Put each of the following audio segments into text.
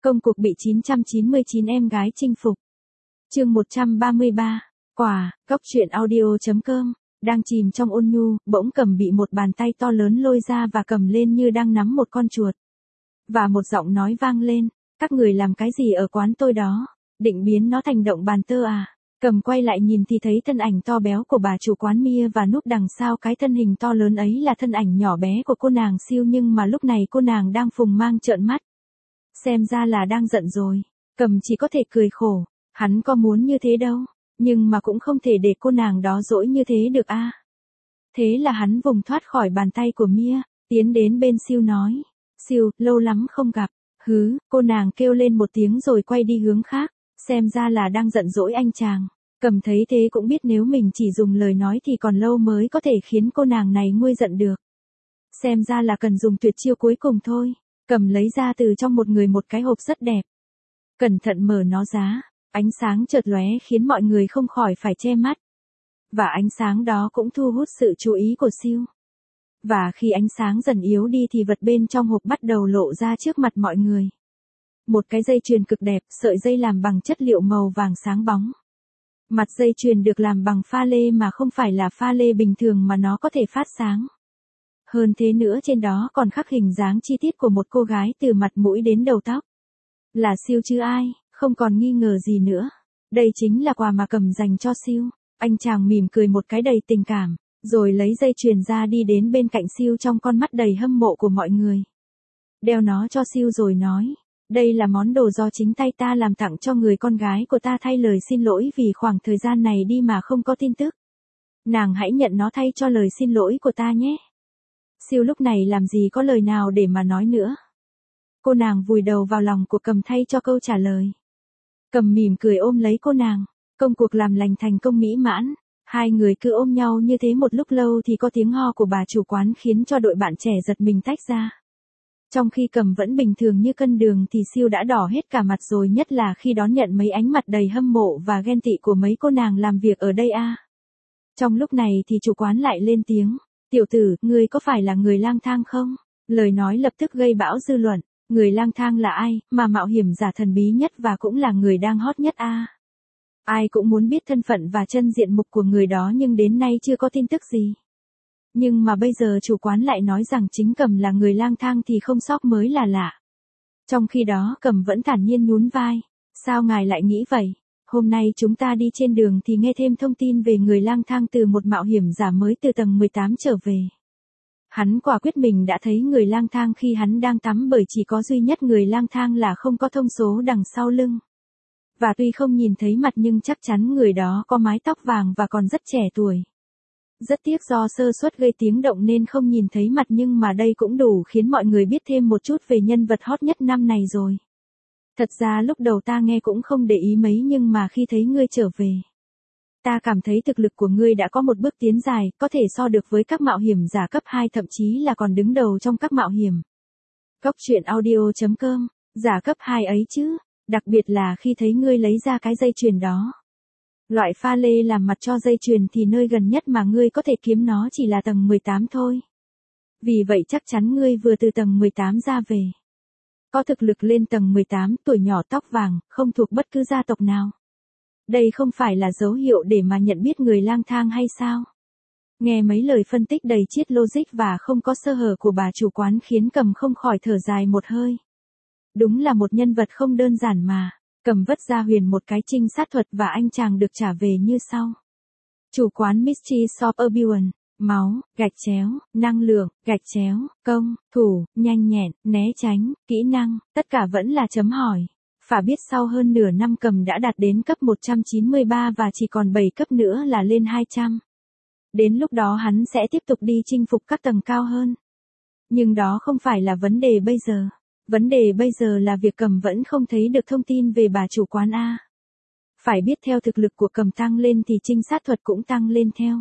Công cuộc bị 999 em gái chinh phục. Chương 133. Quà. Góc truyện audio.com. Đang chìm trong ôn nhu, bỗng Cầm bị một bàn tay to lớn lôi ra và cầm lên như đang nắm một con chuột. Và một giọng nói vang lên, các người làm cái gì ở quán tôi đó? Định biến nó thành động bàn tơ à? Cầm quay lại nhìn thì thấy thân ảnh to béo của bà chủ quán Mia và núp đằng sau cái thân hình to lớn ấy là thân ảnh nhỏ bé của cô nàng Siêu, nhưng mà lúc này cô nàng đang phùng mang trợn mắt. Xem ra là đang giận rồi. Cầm chỉ có thể cười khổ, hắn có muốn như thế đâu, nhưng mà cũng không thể để cô nàng đó dỗi như thế được a. Thế là hắn vùng thoát khỏi bàn tay của Mia, tiến đến bên Siêu nói, Siêu, lâu lắm không gặp. Hứ, cô nàng kêu lên một tiếng rồi quay đi hướng khác, xem ra là đang giận dỗi anh chàng. Cầm thấy thế cũng biết nếu mình chỉ dùng lời nói thì còn lâu mới có thể khiến cô nàng này nguôi giận được. Xem ra là cần dùng tuyệt chiêu cuối cùng thôi. Cầm lấy ra từ trong một người một cái hộp rất đẹp. Cẩn thận mở nó ra, ánh sáng chợt lóe khiến mọi người không khỏi phải che mắt. Và ánh sáng đó cũng thu hút sự chú ý của Siêu. Và khi ánh sáng dần yếu đi thì vật bên trong hộp bắt đầu lộ ra trước mặt mọi người. Một cái dây chuyền cực đẹp, sợi dây làm bằng chất liệu màu vàng sáng bóng. Mặt dây chuyền được làm bằng pha lê mà không phải là pha lê bình thường mà nó có thể phát sáng. Hơn thế nữa trên đó còn khắc hình dáng chi tiết của một cô gái từ mặt mũi đến đầu tóc. Là Siêu chứ ai, không còn nghi ngờ gì nữa. Đây chính là quà mà Cầm dành cho Siêu. Anh chàng mỉm cười một cái đầy tình cảm, rồi lấy dây chuyền ra đi đến bên cạnh Siêu trong con mắt đầy hâm mộ của mọi người. Đeo nó cho Siêu rồi nói, đây là món đồ do chính tay ta làm tặng cho người con gái của ta thay lời xin lỗi vì khoảng thời gian này đi mà không có tin tức. Nàng hãy nhận nó thay cho lời xin lỗi của ta nhé. Siêu lúc này làm gì có lời nào để mà nói nữa. Cô nàng vùi đầu vào lòng của Cầm thay cho câu trả lời. Cầm mỉm cười ôm lấy cô nàng. Công cuộc làm lành thành công mỹ mãn. Hai người cứ ôm nhau như thế một lúc lâu thì có tiếng ho của bà chủ quán khiến cho đội bạn trẻ giật mình tách ra. Trong khi Cầm vẫn bình thường như cân đường thì Siêu đã đỏ hết cả mặt rồi, nhất là khi đón nhận mấy ánh mặt đầy hâm mộ và ghen tị của mấy cô nàng làm việc ở đây a. Trong lúc này thì chủ quán lại lên tiếng. Tiểu tử, ngươi có phải là người lang thang không? Lời nói lập tức gây bão dư luận. Người lang thang là ai, mà mạo hiểm giả thần bí nhất và cũng là người đang hot nhất a? Ai cũng muốn biết thân phận và chân diện mục của người đó nhưng đến nay chưa có tin tức gì. Nhưng mà bây giờ chủ quán lại nói rằng chính Cầm là người lang thang thì không sốc mới là lạ. Trong khi đó Cầm vẫn thản nhiên nhún vai. Sao ngài lại nghĩ vậy? Hôm nay chúng ta đi trên đường thì nghe thêm thông tin về người lang thang từ một mạo hiểm giả mới từ tầng 18 trở về. Hắn quả quyết mình đã thấy người lang thang khi hắn đang tắm, bởi chỉ có duy nhất người lang thang là không có thông số đằng sau lưng. Và tuy không nhìn thấy mặt nhưng chắc chắn người đó có mái tóc vàng và còn rất trẻ tuổi. Rất tiếc do sơ suất gây tiếng động nên không nhìn thấy mặt, nhưng mà đây cũng đủ khiến mọi người biết thêm một chút về nhân vật hot nhất năm này rồi. Thật ra lúc đầu ta nghe cũng không để ý mấy, nhưng mà khi thấy ngươi trở về, ta cảm thấy thực lực của ngươi đã có một bước tiến dài, có thể so được với các mạo hiểm giả cấp 2, thậm chí là còn đứng đầu trong các mạo hiểm. Góc truyện audio.com, giả cấp 2 ấy chứ, đặc biệt là khi thấy ngươi lấy ra cái dây chuyền đó. Loại pha lê làm mặt cho dây chuyền thì nơi gần nhất mà ngươi có thể kiếm nó chỉ là tầng 18 thôi. Vì vậy chắc chắn ngươi vừa từ tầng 18 ra về. Có thực lực lên tầng 18, tuổi nhỏ, tóc vàng, không thuộc bất cứ gia tộc nào. Đây không phải là dấu hiệu để mà nhận biết người lang thang hay sao? Nghe mấy lời phân tích đầy triết logic và không có sơ hở của bà chủ quán khiến Cầm không khỏi thở dài một hơi. Đúng là một nhân vật không đơn giản mà. Cầm vất ra huyền một cái trinh sát thuật và anh chàng được trả về như sau. Chủ quán Mystery Shop Obi-Wan. Máu, gạch chéo, năng lượng, gạch chéo, công, thủ, nhanh nhẹn, né tránh, kỹ năng, tất cả vẫn là chấm hỏi. Phải biết sau hơn nửa năm Cầm đã đạt đến cấp 193 và chỉ còn 7 cấp nữa là lên 200. Đến lúc đó hắn sẽ tiếp tục đi chinh phục các tầng cao hơn. Nhưng đó không phải là vấn đề bây giờ. Vấn đề bây giờ là việc Cầm vẫn không thấy được thông tin về bà chủ quán A. Phải biết theo thực lực của Cầm tăng lên thì trinh sát thuật cũng tăng lên theo.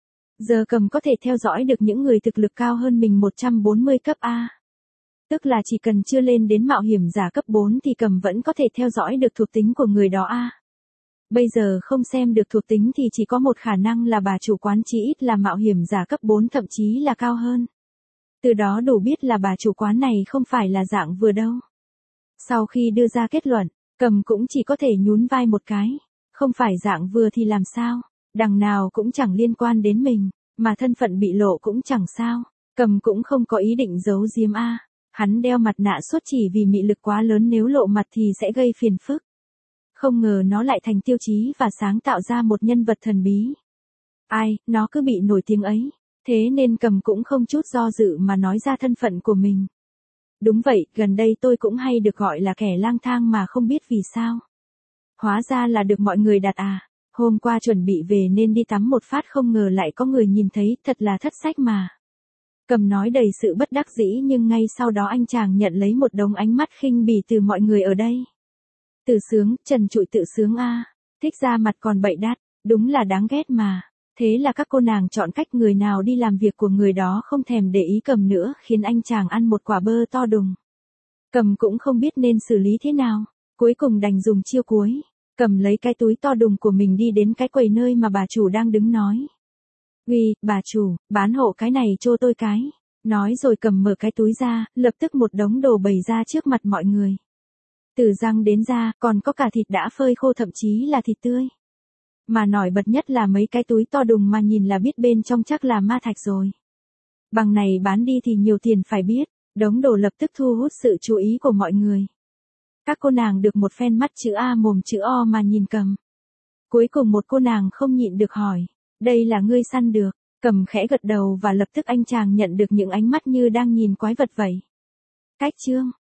Giờ Cầm có thể theo dõi được những người thực lực cao hơn mình 140 cấp A. Tức là chỉ cần chưa lên đến mạo hiểm giả cấp 4 thì Cầm vẫn có thể theo dõi được thuộc tính của người đó A. Bây giờ không xem được thuộc tính thì chỉ có một khả năng là bà chủ quán chỉ ít là mạo hiểm giả cấp 4, thậm chí là cao hơn. Từ đó đủ biết là bà chủ quán này không phải là dạng vừa đâu. Sau khi đưa ra kết luận, Cầm cũng chỉ có thể nhún vai một cái. Không phải dạng vừa thì làm sao, đằng nào cũng chẳng liên quan đến mình, mà thân phận bị lộ cũng chẳng sao. Cầm cũng không có ý định giấu giếm a. Hắn đeo mặt nạ suốt chỉ vì mị lực quá lớn, nếu lộ mặt thì sẽ gây phiền phức. Không ngờ nó lại thành tiêu chí và sáng tạo ra một nhân vật thần bí. Ai, nó cứ bị nổi tiếng ấy. Thế nên Cầm cũng không chút do dự mà nói ra thân phận của mình. Đúng vậy, gần đây tôi cũng hay được gọi là kẻ lang thang mà không biết vì sao. Hóa ra là được mọi người đặt à. Hôm qua chuẩn bị về nên đi tắm một phát, không ngờ lại có người nhìn thấy, thật là thất sách mà. Cầm nói đầy sự bất đắc dĩ, nhưng ngay sau đó anh chàng nhận lấy một đống ánh mắt khinh bỉ từ mọi người ở đây. Tự sướng, trần trụi tự sướng a, thích ra mặt còn bậy đát, đúng là đáng ghét mà. Thế là các cô nàng chọn cách người nào đi làm việc của người đó, không thèm để ý Cầm nữa, khiến anh chàng ăn một quả bơ to đùng. Cầm cũng không biết nên xử lý thế nào, cuối cùng đành dùng chiêu cuối. Cầm lấy cái túi to đùng của mình đi đến cái quầy nơi mà bà chủ đang đứng nói. Uy, bà chủ, bán hộ cái này cho tôi cái. Nói rồi Cầm mở cái túi ra, lập tức một đống đồ bày ra trước mặt mọi người. Từ răng đến da, còn có cả thịt đã phơi khô, thậm chí là thịt tươi. Mà nổi bật nhất là mấy cái túi to đùng mà nhìn là biết bên trong chắc là ma thạch rồi. Bằng này bán đi thì nhiều tiền phải biết. Đống đồ lập tức thu hút sự chú ý của mọi người. Các cô nàng được một phen mắt chữ A mồm chữ O mà nhìn Cầm. Cuối cùng một cô nàng không nhịn được hỏi, đây là ngươi săn được? Cầm khẽ gật đầu và lập tức anh chàng nhận được những ánh mắt như đang nhìn quái vật vậy. Cách chương